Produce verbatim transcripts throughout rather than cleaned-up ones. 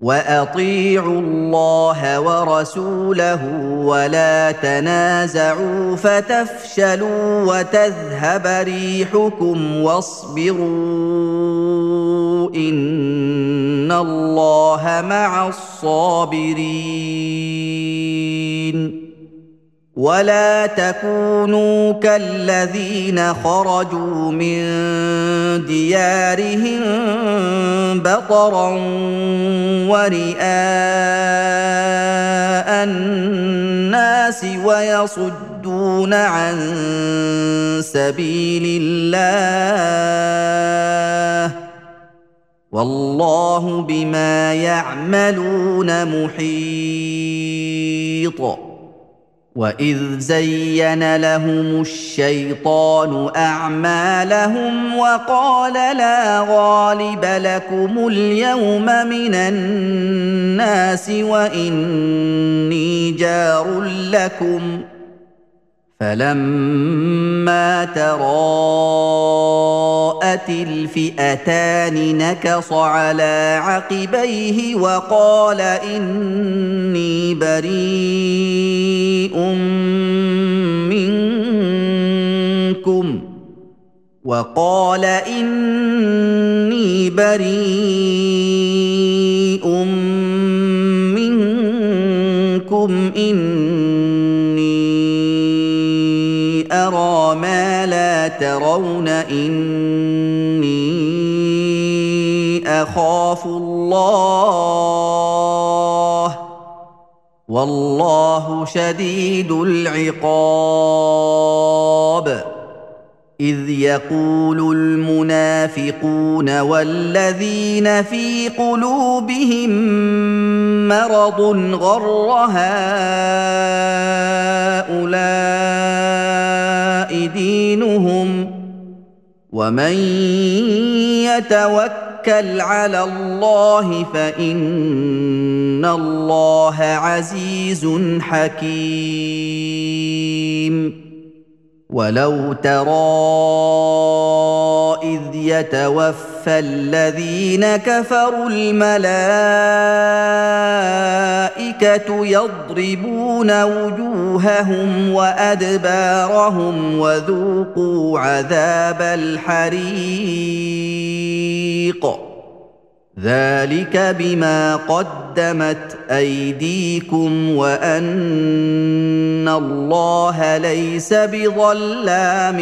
وأطيعوا الله ورسوله ولا تنازعوا فتفشلوا وتذهب ريحكم واصبروا إن الله مع الصابرين ولا تكونوا كالذين خرجوا من ديارهم بطرا ورئاء الناس ويصدون عن سبيل الله والله بما يعملون محيط وإذ زين لهم الشيطان أعمالهم وقال لا غالب لكم اليوم من الناس وإني جار لكم فلما تراءت الفئتان نكص على عقبيه وقال إني بريء منكم وقال إني بريء منكم إني أرى ما لا ترون إني أخاف الله والله شديد العقاب إذ يقول المنافقون والذين في قلوبهم مرض غر هؤلاء دينهم ومن يتوكل على الله فإن الله عزيز حكيم ولو ترى إذ يتوفى الذين كفروا الملائكة يضربون وجوههم وأدبارهم وذوقوا عذاب الحريق ذلك بما قدمت أيديكم وأن الله ليس بظلام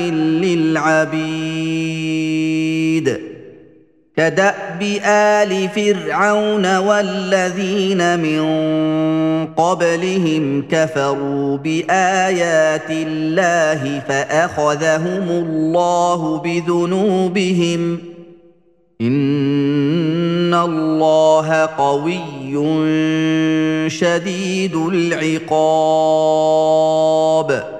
للعبيد كدأب آل فرعون والذين من قبلهم كفروا بآيات الله فأخذهم الله بذنوبهم إن الله قوي شديد العقاب